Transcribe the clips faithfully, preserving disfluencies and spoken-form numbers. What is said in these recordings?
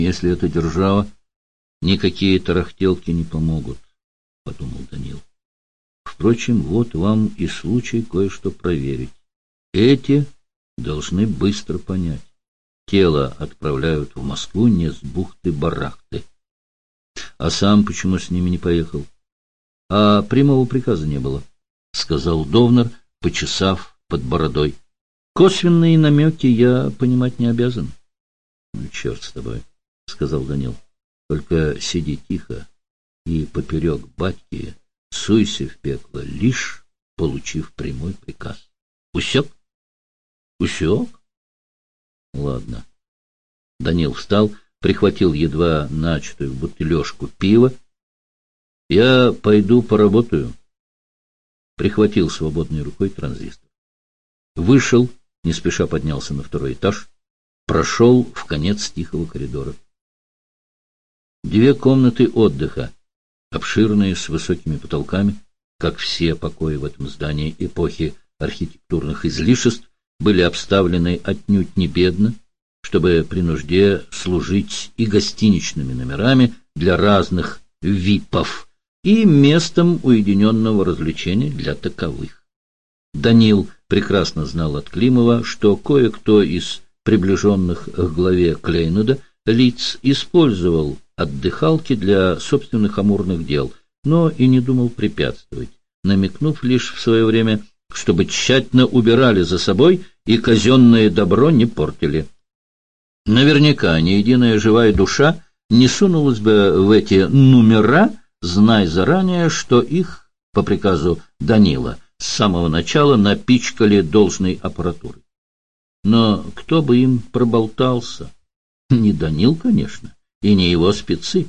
Если это держава, никакие тарахтелки не помогут, — подумал Данил. Впрочем, вот вам и случай кое-что проверить. Эти должны быстро понять. Тело отправляют в Москву не с бухты-барахты. А сам почему с ними не поехал? А прямого приказа не было, — сказал Довнер, почесав под бородой. Косвенные намеки я понимать не обязан. — Ну, черт с тобой, — сказал Данил. — Только сиди тихо и поперек батьки суйся в пекло, лишь получив прямой приказ. Усек? Усек? Ладно. Данил встал, прихватил едва начатую бутылежку пива. Я пойду поработаю. Прихватил свободной рукой транзистор. Вышел, не спеша поднялся на второй этаж, прошел в конец тихого коридора. Две комнаты отдыха, обширные, с высокими потолками, как все покои в этом здании эпохи архитектурных излишеств, были обставлены отнюдь не бедно, чтобы при нужде служить и гостиничными номерами для разных випов, и местом уединенного развлечения для таковых. Данил прекрасно знал от Климова, что кое-кто из приближенных к главе Клейнуда лиц использовал отдыхалки для собственных амурных дел, но и не думал препятствовать, намекнув лишь в свое время, чтобы тщательно убирали за собой и казенное добро не портили. Наверняка ни единая живая душа не сунулась бы в эти номера, зная заранее, что их, по приказу Данила, с самого начала напичкали должной аппаратурой. Но кто бы им проболтался? Не Данил, конечно, и не его спецы.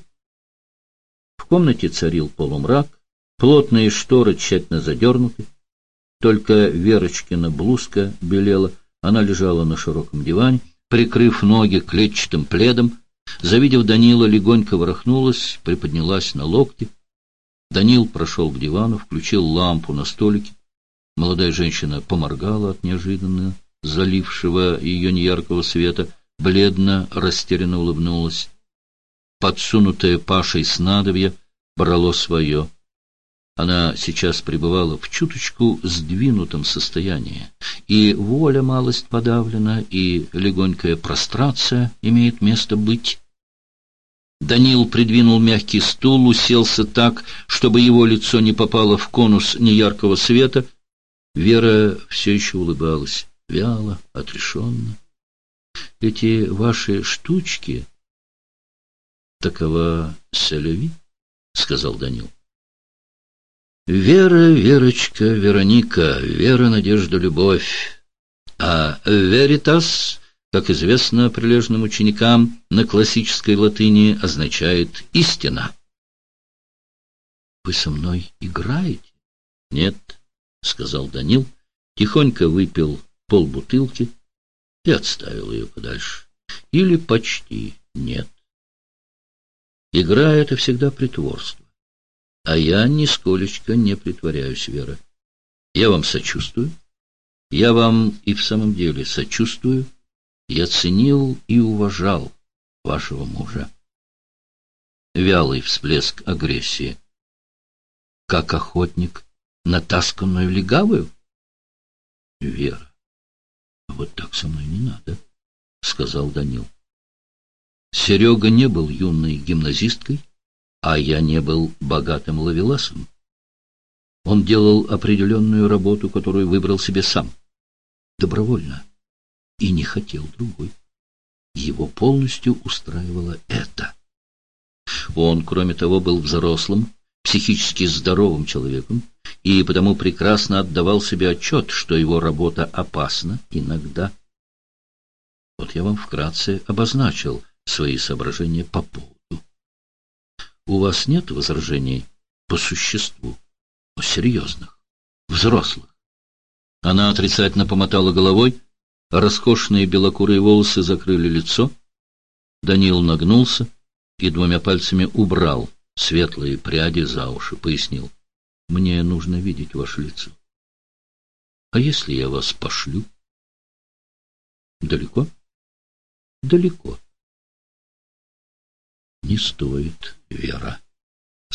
В комнате царил полумрак, плотные шторы тщательно задернуты, только Верочкина блузка белела, она лежала на широком диване, прикрыв ноги клетчатым пледом. Завидев Данила, легонько ворохнулась, приподнялась на локти. Данил прошел к дивану, включил лампу на столике. Молодая женщина поморгала от неожиданно залившего ее неяркого света, бледно, растерянно улыбнулась. Подсунутое Пашей снадобье брало свое. Она сейчас пребывала в чуточку сдвинутом состоянии, и воля малость подавлена, и легонькая прострация имеет место быть. Данил придвинул мягкий стул, уселся так, чтобы его лицо не попало в конус неяркого света. Вера все еще улыбалась, вяло, отрешенно. — Эти ваши штучки... — Такова селяви, — сказал Данил. — Вера, Верочка, Вероника, вера, надежда, любовь. А веритас, как известно прилежным ученикам, на классической латыни означает «истина». — Вы со мной играете? — Нет, — сказал Данил, тихонько выпил полбутылки и отставил ее подальше. — Или почти нет. Игра — это всегда притворство. А я нисколечко не притворяюсь, Вера. Я вам сочувствую. Я вам и в самом деле сочувствую. Я ценил и уважал вашего мужа. Вялый всплеск агрессии. Как охотник на тасканную легавую? Вера, вот так со мной не надо, — сказал Данил. Серега не был юной гимназисткой, а я не был богатым ловеласом. Он делал определенную работу, которую выбрал себе сам, добровольно, и не хотел другой. Его полностью устраивало это. Он, кроме того, был взрослым, психически здоровым человеком, и потому прекрасно отдавал себе отчет, что его работа опасна иногда. Вот я вам вкратце обозначил свои соображения по поводу. У вас нет возражений по существу, серьезных, взрослых? Она отрицательно помотала головой, роскошные белокурые волосы закрыли лицо. Данил нагнулся и двумя пальцами убрал светлые пряди за уши, пояснил. Мне нужно видеть ваше лицо. А если я вас пошлю? Далеко? Далеко. не стоит, Вера.